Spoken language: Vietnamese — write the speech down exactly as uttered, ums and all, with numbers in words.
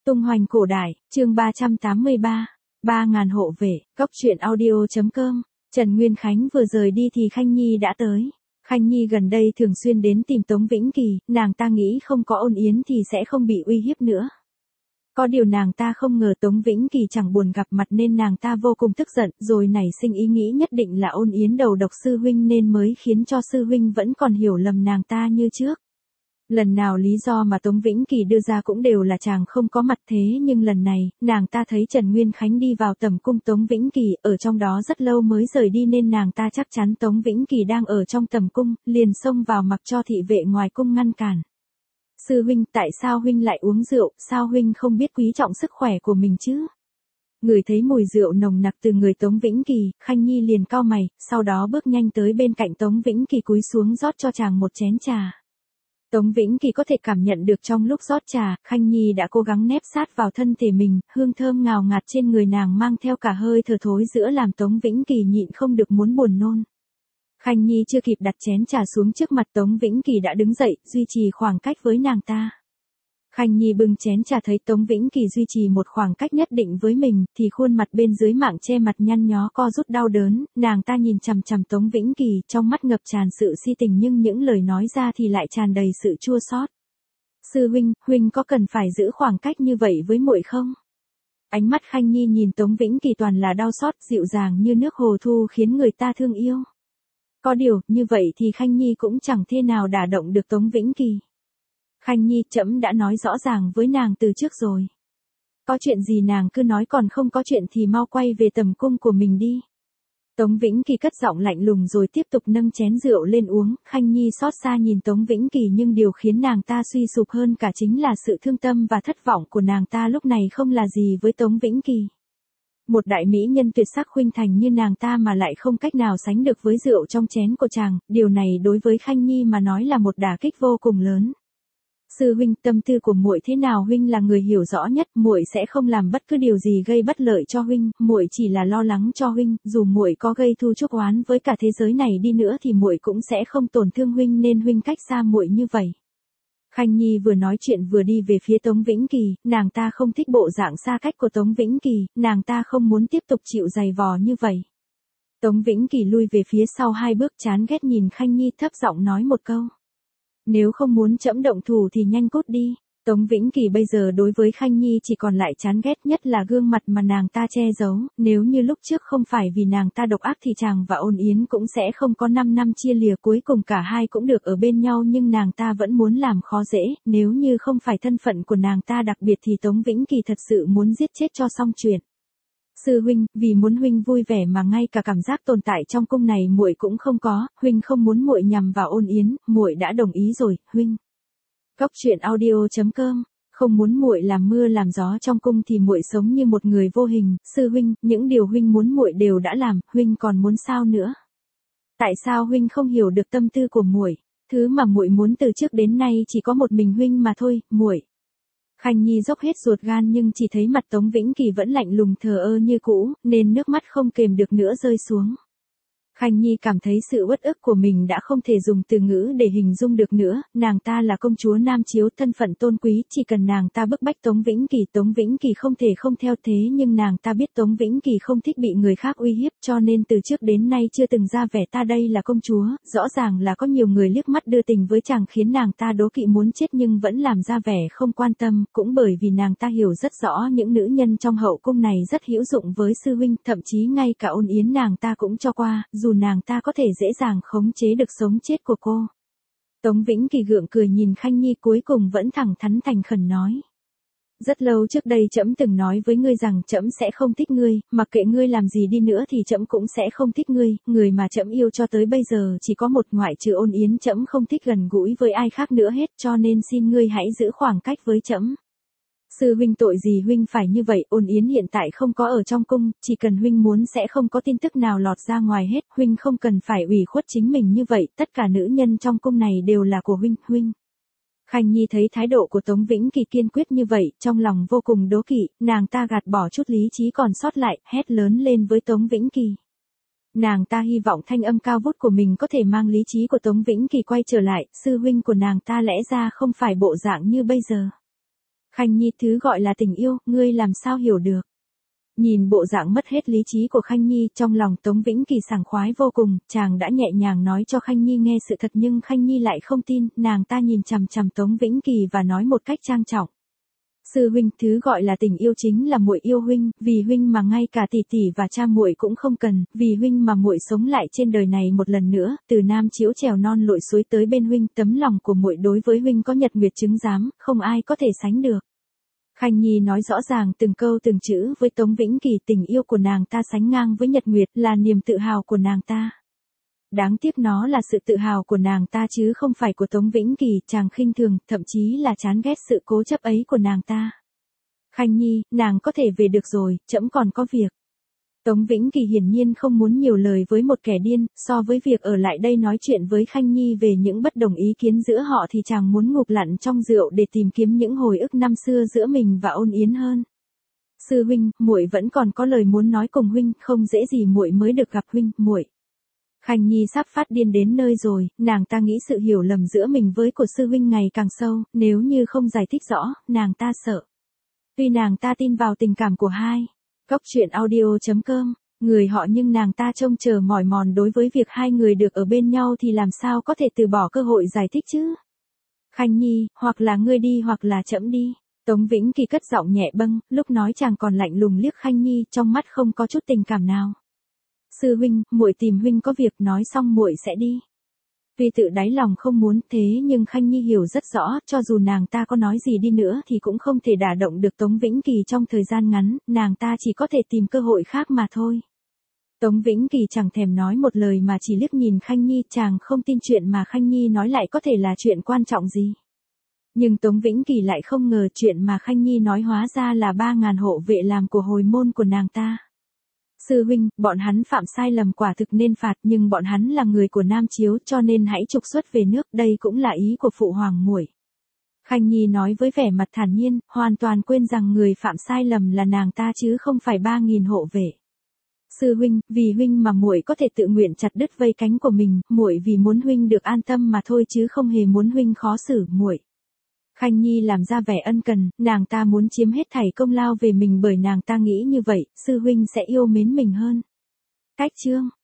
Tung hoành cổ đại, chương ba trăm tám mươi ba, ba ngàn hộ vệ, góc truyện audio.com. Trần Nguyên Khánh vừa rời đi thì Khanh Nhi đã tới. Khanh Nhi gần đây thường xuyên đến tìm Tống Vĩnh Kỳ, nàng ta nghĩ không có Ôn Yến thì sẽ không bị uy hiếp nữa. Có điều nàng ta không ngờ Tống Vĩnh Kỳ chẳng buồn gặp mặt nên nàng ta vô cùng tức giận, rồi nảy sinh ý nghĩ nhất định là Ôn Yến đầu độc sư huynh nên mới khiến cho sư huynh vẫn còn hiểu lầm nàng ta như trước. Lần nào lý do mà Tống Vĩnh Kỳ đưa ra cũng đều là chàng không có mặt, thế nhưng lần này, nàng ta thấy Trần Nguyên Khánh đi vào tầm cung Tống Vĩnh Kỳ, ở trong đó rất lâu mới rời đi nên nàng ta chắc chắn Tống Vĩnh Kỳ đang ở trong tầm cung, liền xông vào mặc cho thị vệ ngoài cung ngăn cản. Sư huynh, tại sao huynh lại uống rượu, sao huynh không biết quý trọng sức khỏe của mình chứ? Ngửi thấy mùi rượu nồng nặc từ người Tống Vĩnh Kỳ, Khanh Nhi liền cau mày, sau đó bước nhanh tới bên cạnh Tống Vĩnh Kỳ cúi xuống rót cho chàng một chén trà. Tống Vĩnh Kỳ có thể cảm nhận được trong lúc rót trà, Khanh Nhi đã cố gắng nép sát vào thân thể mình, hương thơm ngào ngạt trên người nàng mang theo cả hơi thở thối giữa làm Tống Vĩnh Kỳ nhịn không được muốn buồn nôn. Khanh Nhi chưa kịp đặt chén trà xuống trước mặt Tống Vĩnh Kỳ đã đứng dậy, duy trì khoảng cách với nàng ta. Khanh Nhi bưng chén trà thấy Tống Vĩnh Kỳ duy trì một khoảng cách nhất định với mình, thì khuôn mặt bên dưới mạng che mặt nhăn nhó co rút đau đớn, nàng ta nhìn chằm chằm Tống Vĩnh Kỳ, trong mắt ngập tràn sự si tình nhưng những lời nói ra thì lại tràn đầy sự chua xót. Sư huynh, huynh có cần phải giữ khoảng cách như vậy với muội không? Ánh mắt Khanh Nhi nhìn Tống Vĩnh Kỳ toàn là đau xót, dịu dàng như nước hồ thu khiến người ta thương yêu. Có điều, như vậy thì Khanh Nhi cũng chẳng thế nào đả động được Tống Vĩnh Kỳ. Khanh Nhi, trẫm đã nói rõ ràng với nàng từ trước rồi. Có chuyện gì nàng cứ nói, còn không có chuyện thì mau quay về tầm cung của mình đi. Tống Vĩnh Kỳ cất giọng lạnh lùng rồi tiếp tục nâng chén rượu lên uống. Khanh Nhi xót xa nhìn Tống Vĩnh Kỳ nhưng điều khiến nàng ta suy sụp hơn cả chính là sự thương tâm và thất vọng của nàng ta lúc này không là gì với Tống Vĩnh Kỳ. Một đại mỹ nhân tuyệt sắc khuynh thành như nàng ta mà lại không cách nào sánh được với rượu trong chén của chàng, điều này đối với Khanh Nhi mà nói là một đả kích vô cùng lớn. Sư huynh, tâm tư của muội thế nào huynh là người hiểu rõ nhất, muội sẽ không làm bất cứ điều gì gây bất lợi cho huynh, muội chỉ là lo lắng cho huynh, dù muội có gây thù chuốc oán với cả thế giới này đi nữa thì muội cũng sẽ không tổn thương huynh nên huynh cách xa muội như vậy. Khanh Nhi vừa nói chuyện vừa đi về phía Tống Vĩnh Kỳ, nàng ta không thích bộ dạng xa cách của Tống Vĩnh Kỳ, nàng ta không muốn tiếp tục chịu giày vò như vậy. Tống Vĩnh Kỳ lui về phía sau hai bước chán ghét nhìn Khanh Nhi thấp giọng nói một câu. Nếu không muốn trẫm động thủ thì nhanh cút đi. Tống Vĩnh Kỳ bây giờ đối với Khanh Nhi chỉ còn lại chán ghét, nhất là gương mặt mà nàng ta che giấu, nếu như lúc trước không phải vì nàng ta độc ác thì chàng và Ôn Yến cũng sẽ không có năm năm chia lìa, cuối cùng cả hai cũng được ở bên nhau, nhưng nàng ta vẫn muốn làm khó dễ, nếu như không phải thân phận của nàng ta đặc biệt thì Tống Vĩnh Kỳ thật sự muốn giết chết cho xong chuyện. Sư huynh, vì muốn huynh vui vẻ mà ngay cả cảm giác tồn tại trong cung này muội cũng không có, huynh không muốn muội nhằm vào Ôn Yến, muội đã đồng ý rồi, huynh. Góc truyện audio.com. Không muốn muội làm mưa làm gió trong cung thì muội sống như một người vô hình, sư huynh, những điều huynh muốn muội đều đã làm, huynh còn muốn sao nữa? Tại sao huynh không hiểu được tâm tư của muội? Thứ mà muội muốn từ trước đến nay chỉ có một mình huynh mà thôi, muội. Khanh Nhi dốc hết ruột gan nhưng chỉ thấy mặt Tống Vĩnh Kỳ vẫn lạnh lùng thờ ơ như cũ, nên nước mắt không kềm được nữa rơi xuống. Khanh Nhi cảm thấy sự uất ức của mình đã không thể dùng từ ngữ để hình dung được nữa, nàng ta là công chúa Nam Chiếu, thân phận tôn quý, chỉ cần nàng ta bức bách Tống Vĩnh Kỳ, Tống Vĩnh Kỳ không thể không theo, thế nhưng nàng ta biết Tống Vĩnh Kỳ không thích bị người khác uy hiếp, cho nên từ trước đến nay chưa từng ra vẻ ta đây là công chúa, rõ ràng là có nhiều người liếc mắt đưa tình với chàng khiến nàng ta đố kỵ muốn chết nhưng vẫn làm ra vẻ không quan tâm, cũng bởi vì nàng ta hiểu rất rõ những nữ nhân trong hậu cung này rất hữu dụng với sư huynh, thậm chí ngay cả Ôn Yến nàng ta cũng cho qua, dù nàng ta có thể dễ dàng khống chế được sống chết của cô. Tống Vĩnh Kỳ gượng cười nhìn Khanh Nhi cuối cùng vẫn thẳng thắn thành khẩn nói. Rất lâu trước đây trẫm từng nói với ngươi rằng trẫm sẽ không thích ngươi, mặc kệ ngươi làm gì đi nữa thì trẫm cũng sẽ không thích ngươi, người mà trẫm yêu cho tới bây giờ chỉ có một, ngoại trừ Ôn Yến trẫm không thích gần gũi với ai khác nữa hết, cho nên xin ngươi hãy giữ khoảng cách với trẫm. Sư huynh, tội gì huynh phải như vậy, Ôn Yến hiện tại không có ở trong cung, chỉ cần huynh muốn sẽ không có tin tức nào lọt ra ngoài hết, huynh không cần phải ủy khuất chính mình như vậy, tất cả nữ nhân trong cung này đều là của huynh, huynh. Khanh Nhi thấy thái độ của Tống Vĩnh Kỳ kiên quyết như vậy, trong lòng vô cùng đố kỵ, nàng ta gạt bỏ chút lý trí còn sót lại, hét lớn lên với Tống Vĩnh Kỳ. Nàng ta hy vọng thanh âm cao vút của mình có thể mang lý trí của Tống Vĩnh Kỳ quay trở lại, sư huynh của nàng ta lẽ ra không phải bộ dạng như bây giờ. Khanh Nhi, thứ gọi là tình yêu, ngươi làm sao hiểu được? Nhìn bộ dạng mất hết lý trí của Khanh Nhi, trong lòng Tống Vĩnh Kỳ sảng khoái vô cùng, chàng đã nhẹ nhàng nói cho Khanh Nhi nghe sự thật nhưng Khanh Nhi lại không tin, nàng ta nhìn chằm chằm Tống Vĩnh Kỳ và nói một cách trang trọng. Sư huynh, thứ gọi là tình yêu chính là muội yêu huynh, vì huynh mà ngay cả tỷ tỷ và cha muội cũng không cần, vì huynh mà muội sống lại trên đời này một lần nữa, từ nam chiếu trèo non lội suối tới bên huynh, tấm lòng của muội đối với huynh có nhật nguyệt chứng giám, không ai có thể sánh được. Khanh Nhi nói rõ ràng từng câu từng chữ với Tống Vĩnh Kỳ, tình yêu của nàng ta sánh ngang với nhật nguyệt, là niềm tự hào của nàng ta. Đáng tiếc nó là sự tự hào của nàng ta chứ không phải của Tống Vĩnh Kỳ, chàng khinh thường, thậm chí là chán ghét sự cố chấp ấy của nàng ta. Khanh Nhi, nàng có thể về được rồi, trẫm còn có việc. Tống Vĩnh Kỳ hiển nhiên không muốn nhiều lời với một kẻ điên, so với việc ở lại đây nói chuyện với Khanh Nhi về những bất đồng ý kiến giữa họ thì chàng muốn ngụp lặn trong rượu để tìm kiếm những hồi ức năm xưa giữa mình và Ôn Yến hơn. Sư huynh, muội vẫn còn có lời muốn nói cùng huynh, không dễ gì muội mới được gặp huynh, muội. Khanh Nhi sắp phát điên đến nơi rồi, nàng ta nghĩ sự hiểu lầm giữa mình với của sư huynh ngày càng sâu, nếu như không giải thích rõ, nàng ta sợ. Tuy nàng ta tin vào tình cảm của hai. Góc truyện audio chấm com, người họ nhưng nàng ta trông chờ mỏi mòn đối với việc hai người được ở bên nhau thì làm sao có thể từ bỏ cơ hội giải thích chứ. Khanh Nhi, hoặc là ngươi đi hoặc là trẫm đi. Tống Vĩnh Kỳ cất giọng nhẹ bâng, lúc nói chàng còn lạnh lùng liếc Khanh Nhi, trong mắt không có chút tình cảm nào. Sư huynh, muội tìm huynh có việc, nói xong muội sẽ đi. Tuy tự đáy lòng không muốn thế nhưng Khanh Nhi hiểu rất rõ, cho dù nàng ta có nói gì đi nữa thì cũng không thể đả động được Tống Vĩnh Kỳ trong thời gian ngắn, nàng ta chỉ có thể tìm cơ hội khác mà thôi. Tống Vĩnh Kỳ chẳng thèm nói một lời mà chỉ liếc nhìn Khanh Nhi, chàng không tin chuyện mà Khanh Nhi nói lại có thể là chuyện quan trọng gì. Nhưng Tống Vĩnh Kỳ lại không ngờ chuyện mà Khanh Nhi nói hóa ra là ba ngàn hộ vệ làm của hồi môn của nàng ta. Sư huynh, bọn hắn phạm sai lầm quả thực nên phạt, nhưng bọn hắn là người của Nam Chiếu cho nên hãy trục xuất về nước, đây cũng là ý của phụ hoàng muội. Khanh Nhi nói với vẻ mặt thản nhiên, hoàn toàn quên rằng người phạm sai lầm là nàng ta chứ không phải ba nghìn hộ vệ. Sư huynh, vì huynh mà muội có thể tự nguyện chặt đứt vây cánh của mình, muội vì muốn huynh được an tâm mà thôi chứ không hề muốn huynh khó xử muội. Khanh Nhi làm ra vẻ ân cần, nàng ta muốn chiếm hết thảy công lao về mình bởi nàng ta nghĩ như vậy, sư huynh sẽ yêu mến mình hơn. Cách chương